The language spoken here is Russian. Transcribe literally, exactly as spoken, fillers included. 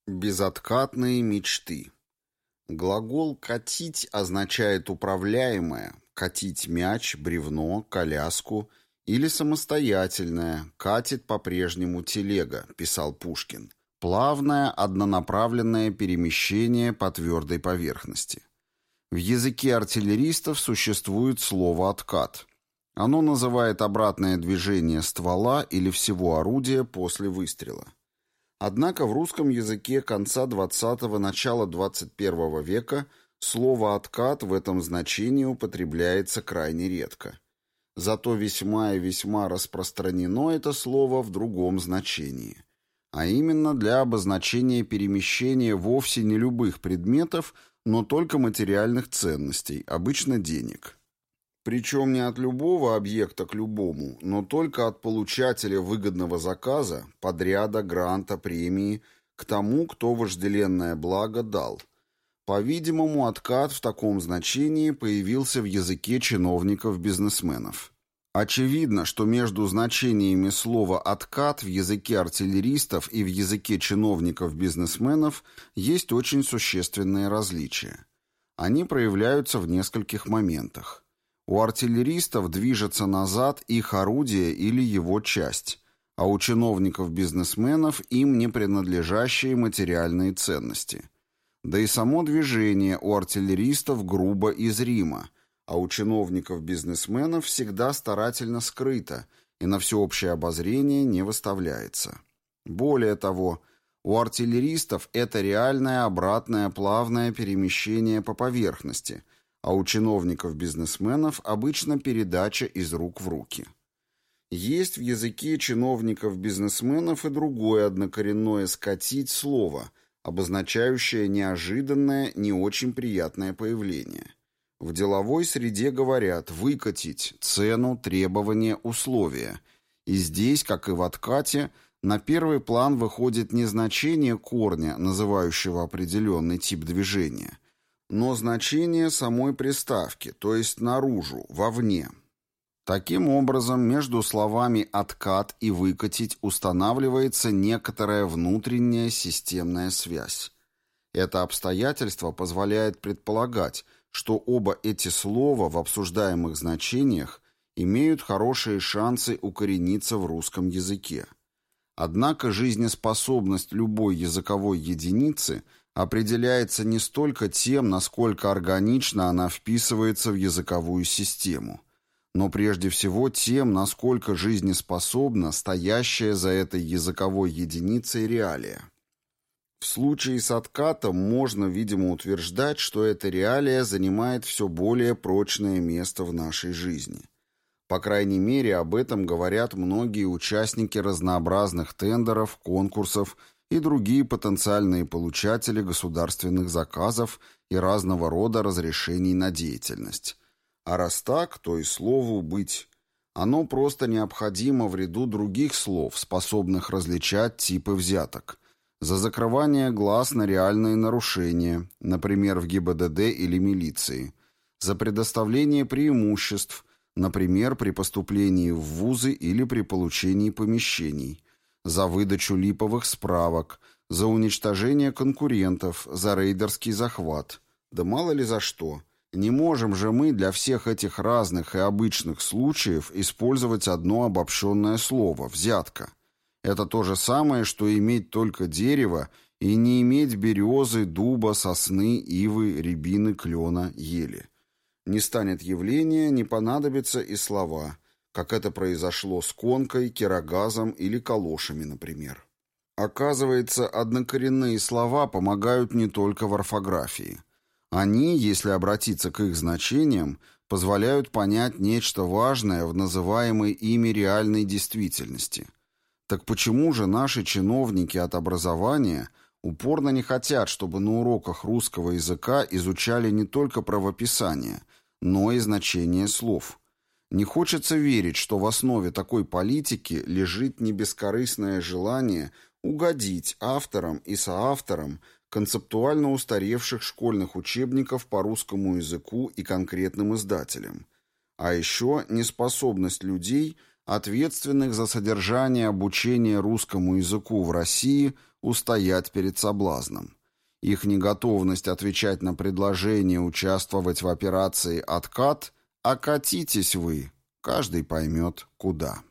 Безоткатные мечты. Глагол «катить» означает управляемое, катить мяч, бревно, коляску или самостоятельное, катит по-прежнему телега, писал Пушкин. Плавное, однонаправленное перемещение по твердой поверхности. В языке артиллеристов существует слово «откат». Оно называет обратное движение ствола или всего орудия после выстрела. Однако в русском языке конца двадцатого – начала двадцать первого века слово «откат» в этом значении употребляется крайне редко. Зато весьма и весьма распространено это слово в другом значении, а именно для обозначения перемещения вовсе не любых предметов, но только материальных ценностей, обычно денег. Причем не от любого объекта к любому, но только от получателя выгодного заказа, подряда, гранта, премии, к тому, кто вожделенное благо дал. По-видимому, откат в таком значении появился в языке чиновников-бизнесменов. Очевидно, что между значениями слова «откат» в языке артиллеристов и в языке чиновников-бизнесменов есть очень существенные различия. Они проявляются в нескольких моментах. У артиллеристов движется назад их орудие или его часть, а у чиновников-бизнесменов им не принадлежащие материальные ценности. Да и само движение у артиллеристов грубо и зримо, а у чиновников-бизнесменов всегда старательно скрыто и на всеобщее обозрение не выставляется. Более того, у артиллеристов это реальное обратное плавное перемещение по поверхности – а у чиновников-бизнесменов обычно передача из рук в руки. Есть в языке чиновников-бизнесменов и другое однокоренное «скатить» слово, обозначающее неожиданное, не очень приятное появление. В деловой среде говорят «выкатить» цену, требования, условия. И здесь, как и в откате, на первый план выходит не значение корня, называющего определенный тип движения, но значение самой приставки, то есть наружу, вовне. Таким образом, между словами «откат» и «выкатить» устанавливается некоторая внутренняя системная связь. Это обстоятельство позволяет предполагать, что оба эти слова в обсуждаемых значениях имеют хорошие шансы укорениться в русском языке. Однако жизнеспособность любой языковой единицы определяется не столько тем, насколько органично она вписывается в языковую систему, но прежде всего тем, насколько жизнеспособна стоящая за этой языковой единицей реалия. В случае с откатом можно, видимо, утверждать, что эта реалия занимает все более прочное место в нашей жизни. По крайней мере, об этом говорят многие участники разнообразных тендеров, конкурсов и другие потенциальные получатели государственных заказов и разного рода разрешений на деятельность. А раз так, то и слову «быть». Оно просто необходимо в ряду других слов, способных различать типы взяток. За закрывание глаз на реальные нарушения, например, в ГИБДД или милиции. За предоставление преимуществ, например, при поступлении в вузы или при получении помещений. За выдачу липовых справок, за уничтожение конкурентов, за рейдерский захват. Да мало ли за что. Не можем же мы для всех этих разных и обычных случаев использовать одно обобщенное слово – взятка. Это то же самое, что иметь только дерево и не иметь березы, дуба, сосны, ивы, рябины, клена, ели. Не станет явления, не понадобятся и слова – как это произошло с конкой, кирогазом или калошами, например. Оказывается, однокоренные слова помогают не только в орфографии. Они, если обратиться к их значениям, позволяют понять нечто важное в называемой ими реальной действительности. Так почему же наши чиновники от образования упорно не хотят, чтобы на уроках русского языка изучали не только правописание, но и значение слов? Не хочется верить, что в основе такой политики лежит не бескорыстное желание угодить авторам и соавторам концептуально устаревших школьных учебников по русскому языку и конкретным издателям, а еще неспособность людей, ответственных за содержание обучения русскому языку в России, устоять перед соблазном. Их неготовность отвечать на предложение участвовать в операции «Откат», а катитесь вы, каждый поймет, куда.